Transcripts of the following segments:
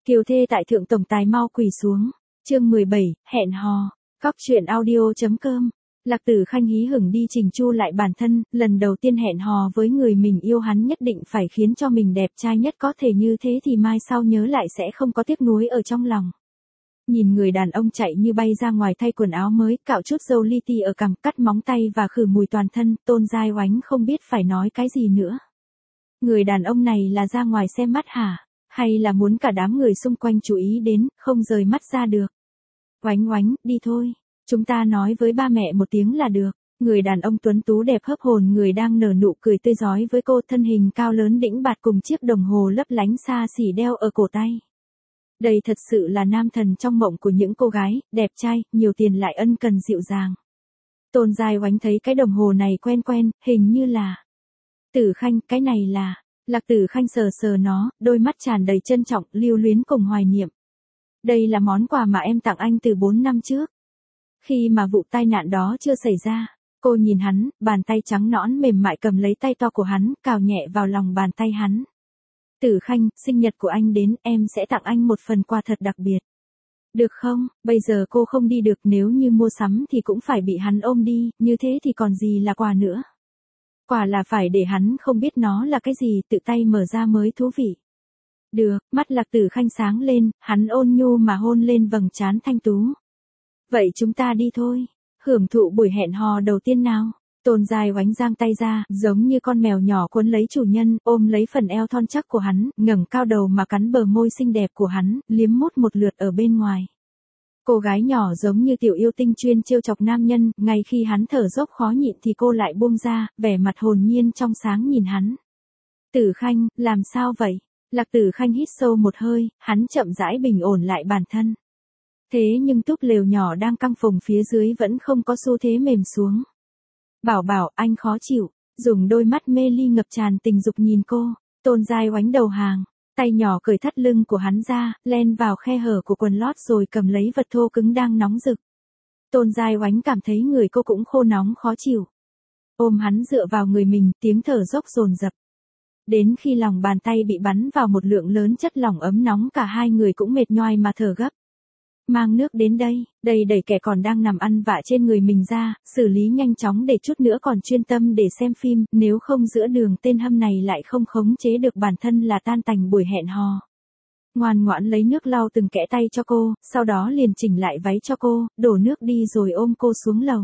Kiều thê tại thượng tổng tài mau quỳ xuống. Chương 17, hẹn hò. Cóc truyện audio.com. Lạc Tử Khanh hí hửng đi chỉnh chu lại bản thân, lần đầu tiên hẹn hò với người mình yêu, hắn nhất định phải khiến cho mình đẹp trai nhất có thể, như thế thì mai sau nhớ lại sẽ không có tiếc nuối ở trong lòng. Nhìn người đàn ông chạy như bay ra ngoài thay quần áo mới, cạo chút râu li ti ở cằm, cắt móng tay và khử mùi toàn thân, Tôn Giai Oánh không biết phải nói cái gì nữa. Người đàn ông này là ra ngoài xem mắt hả? Hay là muốn cả đám người xung quanh chú ý đến, không rời mắt ra được? Oánh Oánh, đi thôi. Chúng ta nói với ba mẹ một tiếng là được. Người đàn ông tuấn tú đẹp hấp hồn người đang nở nụ cười tươi rói với cô, thân hình cao lớn đĩnh bạt cùng chiếc đồng hồ lấp lánh xa xỉ đeo ở cổ tay. Đây thật sự là nam thần trong mộng của những cô gái, đẹp trai, nhiều tiền lại ân cần dịu dàng. Tôn Giai Oánh thấy cái đồng hồ này quen quen, hình như là... Tử Khanh, cái này là... Lạc Tử Khanh sờ sờ nó, đôi mắt tràn đầy trân trọng, lưu luyến cùng hoài niệm. Đây là món quà mà em tặng anh từ 4 năm trước. Khi mà vụ tai nạn đó chưa xảy ra, cô nhìn hắn, bàn tay trắng nõn mềm mại cầm lấy tay to của hắn, cào nhẹ vào lòng bàn tay hắn. Tử Khanh, sinh nhật của anh đến, em sẽ tặng anh một phần quà thật đặc biệt. Được không? Bây giờ cô không đi được, nếu như mua sắm thì cũng phải bị hắn ôm đi, như thế thì còn gì là quà nữa. Quả là phải để hắn không biết nó là cái gì, tự tay mở ra mới thú vị. Được, mắt Lạc Tử Khanh sáng lên, hắn ôn nhu mà hôn lên vầng trán thanh tú. Vậy chúng ta đi thôi, hưởng thụ buổi hẹn hò đầu tiên nào. Tôn Giai Oánh giang tay ra, giống như con mèo nhỏ cuốn lấy chủ nhân, ôm lấy phần eo thon chắc của hắn, ngẩng cao đầu mà cắn bờ môi xinh đẹp của hắn, liếm mút một lượt ở bên ngoài. Cô gái nhỏ giống như tiểu yêu tinh chuyên trêu chọc nam nhân, ngay khi hắn thở dốc khó nhịn thì cô lại buông ra, vẻ mặt hồn nhiên trong sáng nhìn hắn. Tử Khanh, làm sao vậy? Lạc Tử Khanh hít sâu một hơi, hắn chậm rãi bình ổn lại bản thân. Thế nhưng túp lều nhỏ đang căng phồng phía dưới vẫn không có xu thế mềm xuống. Bảo bảo, anh khó chịu, dùng đôi mắt mê ly ngập tràn tình dục nhìn cô. Tôn Giai Oánh đầu hàng, tay nhỏ cởi thắt lưng của hắn ra, len vào khe hở của quần lót rồi cầm lấy vật thô cứng đang nóng rực. Tôn Giai Oánh cảm thấy người cô cũng khô nóng khó chịu. Ôm hắn dựa vào người mình, tiếng thở dốc dồn dập. Đến khi lòng bàn tay bị bắn vào một lượng lớn chất lỏng ấm nóng, cả hai người cũng mệt nhoài mà thở gấp. Mang nước đến đây, đây đẩy kẻ còn đang nằm ăn vạ trên người mình ra, xử lý nhanh chóng để chút nữa còn chuyên tâm để xem phim, nếu không giữa đường tên hâm này lại không khống chế được bản thân là tan tành buổi hẹn hò. Ngoan ngoãn lấy nước lau từng kẽ tay cho cô, sau đó liền chỉnh lại váy cho cô, đổ nước đi rồi ôm cô xuống lầu.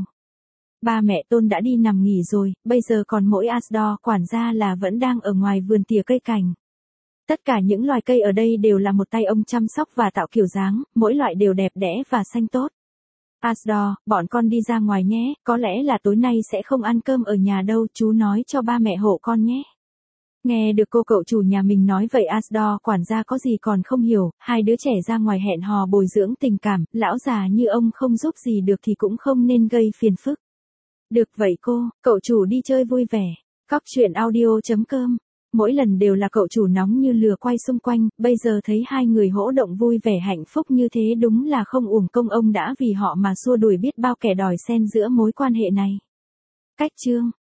Ba mẹ Tôn đã đi nằm nghỉ rồi, bây giờ còn mỗi Asdor quản gia là vẫn đang ở ngoài vườn tỉa cây cảnh. Tất cả những loài cây ở đây đều là một tay ông chăm sóc và tạo kiểu dáng, mỗi loại đều đẹp đẽ và xanh tốt. Asdor, bọn con đi ra ngoài nhé, có lẽ là tối nay sẽ không ăn cơm ở nhà đâu, chú nói cho ba mẹ hộ con nhé. Nghe được cô cậu chủ nhà mình nói vậy, Asdor quản gia có gì còn không hiểu, hai đứa trẻ ra ngoài hẹn hò bồi dưỡng tình cảm, lão già như ông không giúp gì được thì cũng không nên gây phiền phức. Được vậy cô, cậu chủ đi chơi vui vẻ. Cóc truyện audio.com. Mỗi lần đều là cậu chủ nóng như lửa quay xung quanh, bây giờ thấy hai người hỗ động vui vẻ hạnh phúc như thế đúng là không uổng công ông đã vì họ mà xua đuổi biết bao kẻ đòi xen giữa mối quan hệ này. Cách chương